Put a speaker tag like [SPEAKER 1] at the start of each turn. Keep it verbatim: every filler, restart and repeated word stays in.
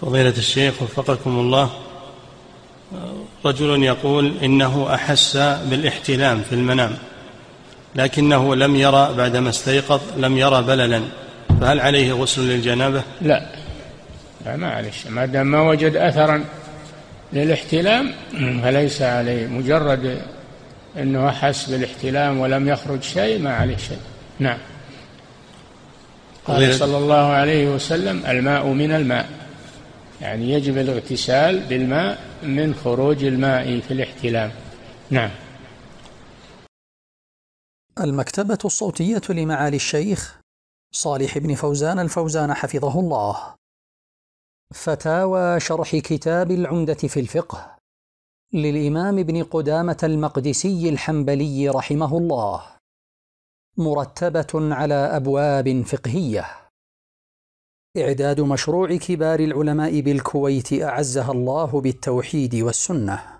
[SPEAKER 1] فضيلة الشيخ وفقكم الله، رجل يقول إنه أحس بالاحتلام في المنام لكنه لم يرى بعدما استيقظ لم يرى بللا، فهل عليه غسل للجنابة؟
[SPEAKER 2] لا لا ما عليه، ما دام ما وجد أثرا للاحتلام فليس عليه، مجرد أنه أحس بالاحتلام ولم يخرج شيء ما عليه شيء. نعم. قال صلى الله عليه وسلم الماء من الماء، يعني يجب الاغتسال بالماء من خروج الماء في الاحتلام. نعم.
[SPEAKER 3] المكتبة الصوتية لمعالي الشيخ صالح بن فوزان الفوزان حفظه الله. فتاوى شرح كتاب العمدة في الفقه للإمام ابن قدامة المقدسي الحنبلي رحمه الله، مرتبة على أبواب فقهية، إعداد مشروع كبار العلماء بالكويت أعزها الله بالتوحيد والسنة.